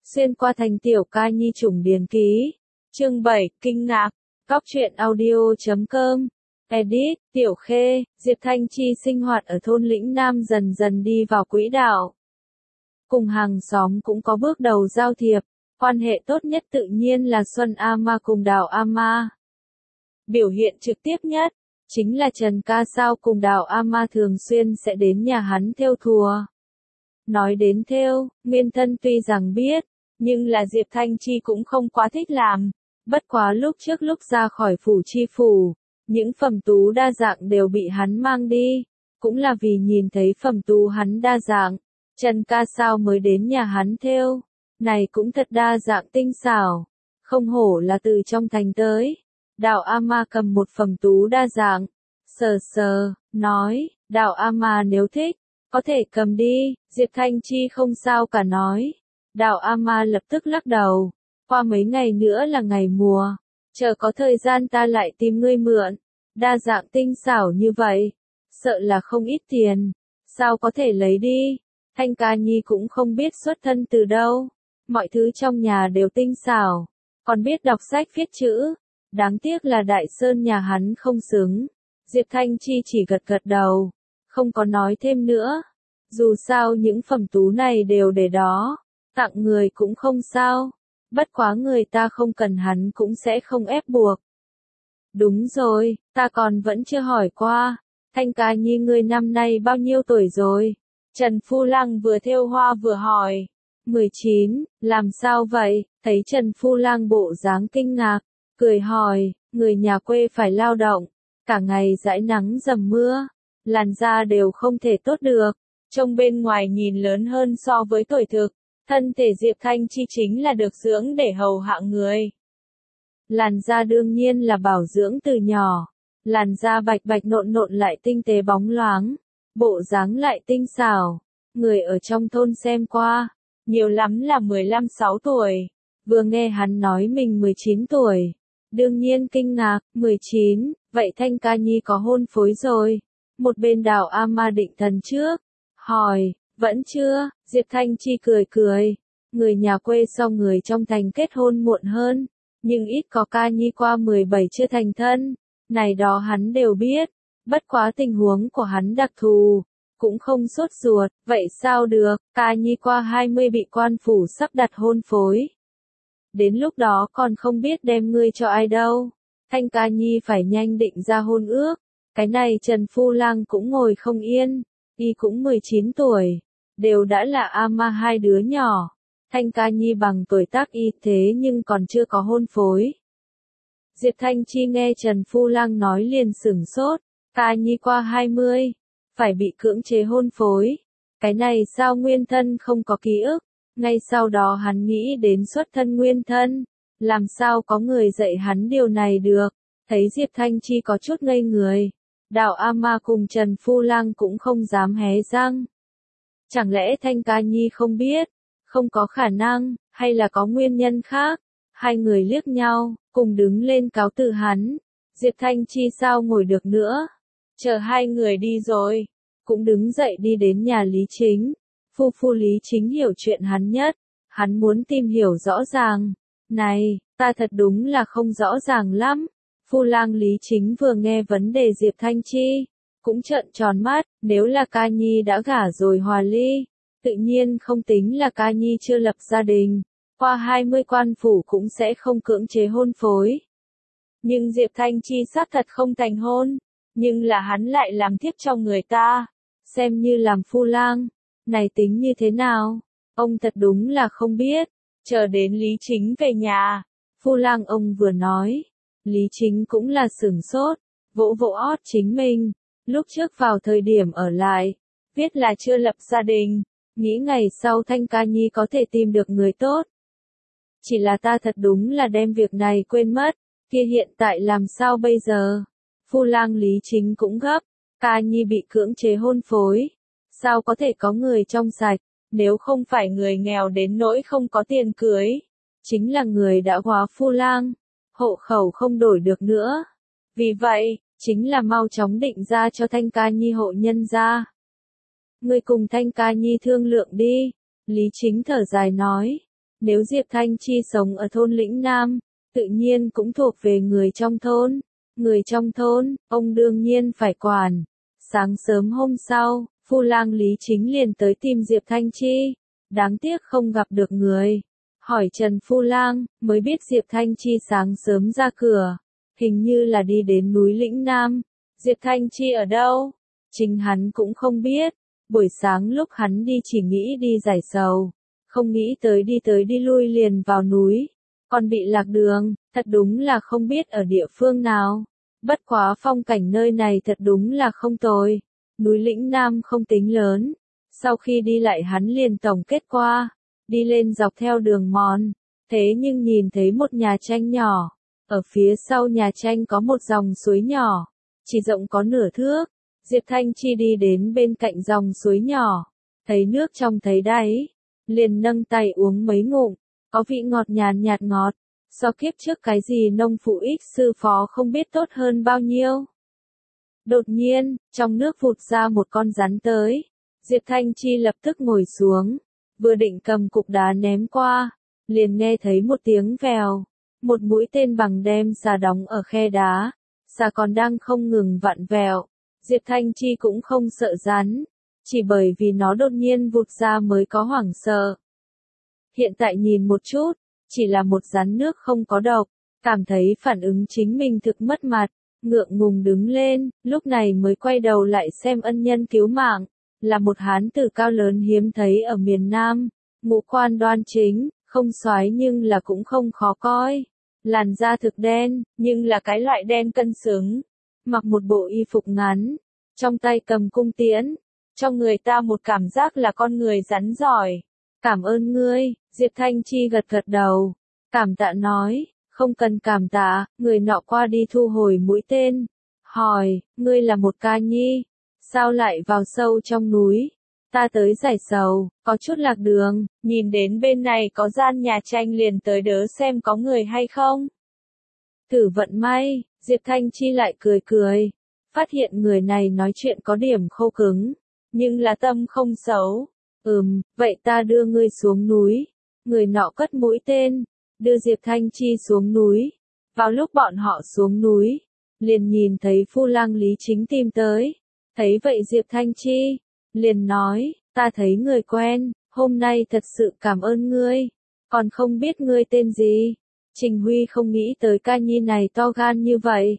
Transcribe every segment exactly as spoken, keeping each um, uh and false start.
Xuyên qua thành tiểu ca nhi chủng điển ký. Chương bảy, kinh ngạc. Góc truyện audio chấm com. Edit, Tiểu Khê, Diệp Thanh Chi sinh hoạt ở thôn Lĩnh Nam dần dần đi vào quỹ đạo. Cùng hàng xóm cũng có bước đầu giao thiệp, quan hệ tốt nhất tự nhiên là Xuân A Ma cùng Đào A Ma. Biểu hiện trực tiếp nhất, chính là Trần Ca Sao cùng Đào A Ma thường xuyên sẽ đến nhà hắn thêu thùa. Nói đến thêu, Nguyên Thân tuy rằng biết, nhưng là Diệp Thanh Chi cũng không quá thích làm, bất quá lúc trước lúc ra khỏi phủ chi phủ, những phẩm tú đa dạng đều bị hắn mang đi, cũng là vì nhìn thấy phẩm tú hắn đa dạng, Trần Ca Sao mới đến nhà hắn thêu, này cũng thật đa dạng tinh xảo, không hổ là từ trong thành tới. Đào A Ma cầm một phẩm tú đa dạng, sờ sờ, nói, Đào A Ma nếu thích, có thể cầm đi, Diệp Thanh Chi không sao cả nói. Đào A Ma lập tức lắc đầu, qua mấy ngày nữa là ngày mùa, chờ có thời gian ta lại tìm ngươi mượn, đa dạng tinh xảo như vậy, sợ là không ít tiền, sao có thể lấy đi, Thanh Ca Nhi cũng không biết xuất thân từ đâu, mọi thứ trong nhà đều tinh xảo, còn biết đọc sách viết chữ, đáng tiếc là Đại Sơn nhà hắn không xứng, Diệp Thanh Chi chỉ gật gật đầu, không có nói thêm nữa, dù sao những phẩm tú này đều để đó. Tặng người cũng không sao, bất quá người ta không cần hắn cũng sẽ không ép buộc. Đúng rồi, ta còn vẫn chưa hỏi qua, Thanh Ca Nhi ngươi năm nay bao nhiêu tuổi rồi? Trần Phu Lang vừa thêu hoa vừa hỏi. mười chín, làm sao vậy? Thấy Trần Phu Lang bộ dáng kinh ngạc, cười hỏi, người nhà quê phải lao động, cả ngày dãi nắng dầm mưa, làn da đều không thể tốt được, trông bên ngoài nhìn lớn hơn so với tuổi thực. Thân thể Diệp Thanh Chi chính là được dưỡng để hầu hạ người. Làn da đương nhiên là bảo dưỡng từ nhỏ. Làn da bạch bạch nộn nộn lại tinh tế bóng loáng. Bộ dáng lại tinh xảo. Người ở trong thôn xem qua. Nhiều lắm là mười lăm sáu tuổi. Vừa nghe hắn nói mình mười chín tuổi. Đương nhiên kinh ngạc, mười chín, vậy Thanh Ca Nhi có hôn phối rồi. Một bên Đào A Ma định thần trước. Hỏi. Vẫn chưa, Diệp Thanh Chi cười cười, người nhà quê so người trong thành kết hôn muộn hơn, nhưng ít có Ca Nhi qua mười bảy chưa thành thân, này đó hắn đều biết, bất quá tình huống của hắn đặc thù, cũng không sốt ruột, vậy sao được, Ca Nhi qua hai mươi bị quan phủ sắp đặt hôn phối. Đến lúc đó còn không biết đem ngươi cho ai đâu, Thanh Ca Nhi phải nhanh định ra hôn ước, cái này Trần Phu Lang cũng ngồi không yên, y cũng mười chín tuổi. Đều đã là A Ma hai đứa nhỏ, Thanh Ca Nhi bằng tuổi tác y thế nhưng còn chưa có hôn phối. Diệp Thanh Chi nghe Trần Phu Lang nói liền sửng sốt, Ca Nhi qua hai mươi, phải bị cưỡng chế hôn phối. Cái này sao Nguyên Thân không có ký ức, ngay sau đó hắn nghĩ đến xuất thân Nguyên Thân, làm sao có người dạy hắn điều này được, thấy Diệp Thanh Chi có chút ngây người. Đào A Ma cùng Trần Phu Lang cũng không dám hé răng. Chẳng lẽ Thanh Ca Nhi không biết, không có khả năng, hay là có nguyên nhân khác? Hai người liếc nhau, cùng đứng lên cáo từ hắn. Diệp Thanh Chi sao ngồi được nữa? Chờ hai người đi rồi, cũng đứng dậy đi đến nhà Lý Chính. Phu phu Lý Chính hiểu chuyện hắn nhất, hắn muốn tìm hiểu rõ ràng. Này, ta thật đúng là không rõ ràng lắm. Phu Lang Lý Chính vừa nghe vấn đề Diệp Thanh Chi, cũng trợn tròn mắt, nếu là Ca Nhi đã gả rồi hòa ly, tự nhiên không tính là Ca Nhi chưa lập gia đình, qua hai mươi quan phủ cũng sẽ không cưỡng chế hôn phối. Nhưng Diệp Thanh Chi xác thật không thành hôn, nhưng là hắn lại làm thiếp cho người ta, xem như làm Phu Lang, này tính như thế nào, ông thật đúng là không biết, chờ đến Lý Chính về nhà, Phu Lang ông vừa nói, Lý Chính cũng là sửng sốt, vỗ vỗ ót chính mình. Lúc trước vào thời điểm ở lại, viết là chưa lập gia đình, nghĩ ngày sau Thanh Ca Nhi có thể tìm được người tốt. Chỉ là ta thật đúng là đem việc này quên mất, kia hiện tại làm sao bây giờ? Phu Lang Lý Chính cũng gấp, Ca Nhi bị cưỡng chế hôn phối, sao có thể có người trong sạch, nếu không phải người nghèo đến nỗi không có tiền cưới, chính là người đã hóa Phu Lang, hộ khẩu không đổi được nữa. Vì vậy, chính là mau chóng định ra cho Thanh Ca Nhi hộ nhân ra. Ngươi cùng Thanh Ca Nhi thương lượng đi, Lý Chính thở dài nói, Nếu Diệp Thanh Chi sống ở thôn Lĩnh Nam, tự nhiên cũng thuộc về người trong thôn. Người trong thôn, ông đương nhiên phải quản. Sáng sớm hôm sau, Phu Lang Lý Chính liền tới tìm Diệp Thanh Chi. Đáng tiếc không gặp được người. Hỏi Trần Phu Lang, mới biết Diệp Thanh Chi sáng sớm ra cửa. Hình như là đi đến núi Lĩnh Nam. Diệp Thanh Chi ở đâu? Chính hắn cũng không biết. Buổi sáng lúc hắn đi chỉ nghĩ đi giải sầu. Không nghĩ tới đi tới đi lui liền vào núi. Còn bị lạc đường, thật đúng là không biết ở địa phương nào. Bất quá phong cảnh nơi này thật đúng là không tồi. Núi Lĩnh Nam không tính lớn. Sau khi đi lại hắn liền tổng kết qua. Đi lên dọc theo đường mòn. Thế nhưng nhìn thấy một nhà tranh nhỏ. Ở phía sau nhà tranh có một dòng suối nhỏ. Chỉ rộng có nửa thước. Diệp Thanh Chi đi đến bên cạnh dòng suối nhỏ. Thấy nước trong thấy đáy. Liền nâng tay uống mấy ngụm. Có vị ngọt nhàn nhạt ngọt. So kiếp trước cái gì nông phụ ích sư phó không biết tốt hơn bao nhiêu. Đột nhiên, trong nước vụt ra một con rắn tới. Diệp Thanh Chi lập tức ngồi xuống. Vừa định cầm cục đá ném qua. Liền nghe thấy một tiếng vèo. Một mũi tên bằng đem xà đóng ở khe đá. Xà còn đang không ngừng vặn vẹo. Diệp Thanh Chi cũng không sợ rắn. Chỉ bởi vì nó đột nhiên vụt ra mới có hoảng sợ. Hiện tại nhìn một chút. Chỉ là một rắn nước không có độc. Cảm thấy phản ứng chính mình thực mất mặt. Ngượng ngùng đứng lên. Lúc này mới quay đầu lại xem ân nhân cứu mạng. Là một hán tử cao lớn hiếm thấy ở miền Nam. Ngũ quan đoan chính. Không xoái nhưng là cũng không khó coi. Làn da thực đen, nhưng là cái loại đen cân xứng. Mặc một bộ y phục ngắn. Trong tay cầm cung tiễn. Cho người ta một cảm giác là con người rắn giỏi. Cảm ơn ngươi, Diệp Thanh Chi gật gật đầu. Cảm tạ nói, không cần cảm tạ, người nọ qua đi thu hồi mũi tên. Hỏi, ngươi là một ca nhi. Sao lại vào sâu trong núi? Ta tới giải sầu, có chút lạc đường, nhìn đến bên này có gian nhà tranh liền tới đỡ xem có người hay không. Thử vận may, Diệp Thanh Chi lại cười cười. Phát hiện người này nói chuyện có điểm khô cứng, nhưng là tâm không xấu. Ừm, vậy ta đưa ngươi xuống núi. Người nọ cất mũi tên, đưa Diệp Thanh Chi xuống núi. Vào lúc bọn họ xuống núi, liền nhìn thấy Phu Lang Lý Chính tìm tới. Thấy vậy Diệp Thanh Chi liền nói, ta thấy người quen, hôm nay thật sự cảm ơn ngươi. Còn không biết ngươi tên gì. Trình Huy không nghĩ tới ca nhi này to gan như vậy.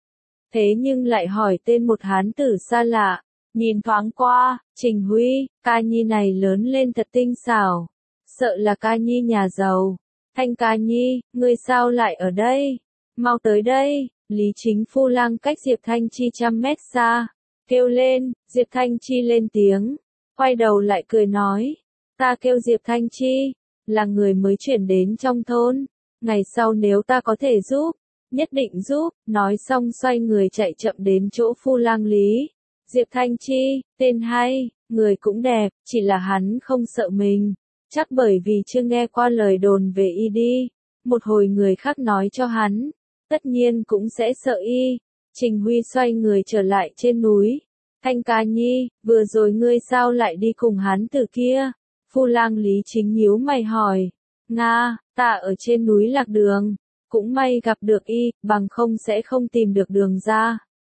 Thế nhưng lại hỏi tên một hán tử xa lạ. Nhìn thoáng qua, Trình Huy, ca nhi này lớn lên thật tinh xảo. Sợ là ca nhi nhà giàu. Thanh ca nhi, ngươi sao lại ở đây? Mau tới đây. Lý Chính Phu Lang cách Diệp Thanh Chi trăm mét xa. Kêu lên, Diệp Thanh Chi lên tiếng. Quay đầu lại cười nói. Ta kêu Diệp Thanh Chi. Là người mới chuyển đến trong thôn. Ngày sau nếu ta có thể giúp, nhất định giúp. Nói xong xoay người chạy chậm đến chỗ Phu Lang Lý. Diệp Thanh Chi, tên hay, người cũng đẹp, chỉ là hắn không sợ mình. Chắc bởi vì chưa nghe qua lời đồn về y đi. Một hồi người khác nói cho hắn, tất nhiên cũng sẽ sợ y. Trình Huy xoay người trở lại trên núi. Thanh ca nhi, vừa rồi ngươi sao lại đi cùng hắn từ kia? Phu Lang Lý Chính nhíu mày hỏi. Nga, ta ở trên núi lạc đường. Cũng may gặp được y, bằng không sẽ không tìm được đường ra.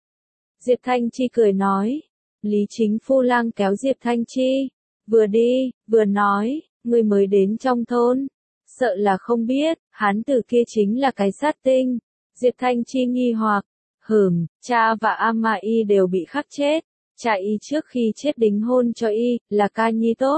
Diệp Thanh Chi cười nói. Lý Chính Phu Lang kéo Diệp Thanh Chi. Vừa đi, vừa nói, ngươi mới đến trong thôn. Sợ là không biết, hắn từ kia chính là cái sát tinh. Diệp Thanh Chi nghi hoặc. Hửm, cha và ama y đều bị khắc chết. Cha y trước khi chết đính hôn cho y, là ca nhi tốt.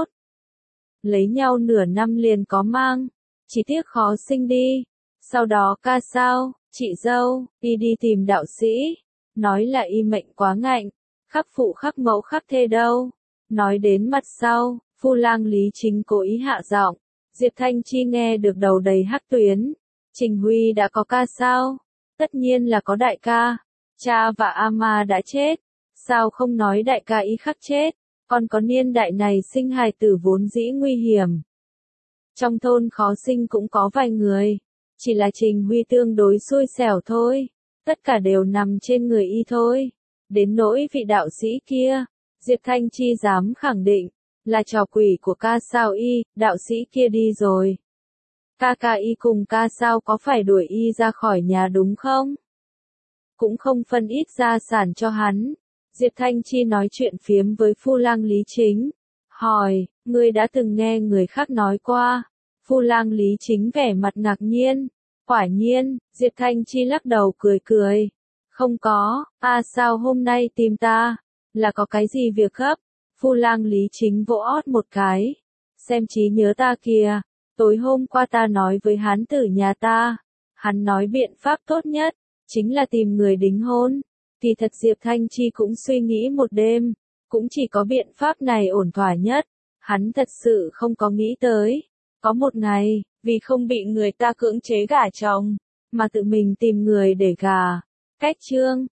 Lấy nhau nửa năm liền có mang. Chỉ tiếc khó sinh đi. Sau đó ca sao, chị dâu, y đi tìm đạo sĩ. Nói là y mệnh quá ngạnh. Khắc phụ khắc mẫu khắc thê đâu. Nói đến mặt sau, Phu Lang Lý Chính cố ý hạ giọng. Diệp Thanh Chi nghe được đầu đầy hắc tuyến. Trình Huy đã có ca sao? Tất nhiên là có đại ca. Cha và ama đã chết. Sao không nói đại ca y khắc chết? Còn có niên đại này sinh hài tử vốn dĩ nguy hiểm. Trong thôn khó sinh cũng có vài người. Chỉ là Trình Huy tương đối xui xẻo thôi. Tất cả đều nằm trên người y thôi. Đến nỗi vị đạo sĩ kia, Diệp Thanh Chi dám khẳng định, là trò quỷ của ca sao y, đạo sĩ kia đi rồi. ca ca y cùng ca sao có phải đuổi y ra khỏi nhà đúng không? Cũng không phân ít gia sản cho hắn. Diệp Thanh Chi nói chuyện phiếm với Phu Lang Lý Chính. Hỏi, ngươi đã từng nghe người khác nói qua? Phu Lang Lý Chính vẻ mặt ngạc nhiên. Quả nhiên, Diệp Thanh Chi lắc đầu cười cười. Không có, à sao hôm nay tìm ta? Là có cái gì việc gấp? Phu Lang Lý Chính vỗ ót một cái. Xem trí nhớ ta kìa. Tối hôm qua ta nói với hán tử nhà ta. Hắn nói biện pháp tốt nhất chính là tìm người đính hôn. Kỳ thật Diệp Thanh Chi cũng suy nghĩ một đêm, cũng chỉ có biện pháp này ổn thỏa nhất. Hắn thật sự không có nghĩ tới. Có một ngày, vì không bị người ta cưỡng chế gả chồng, mà tự mình tìm người để gả. Cách chương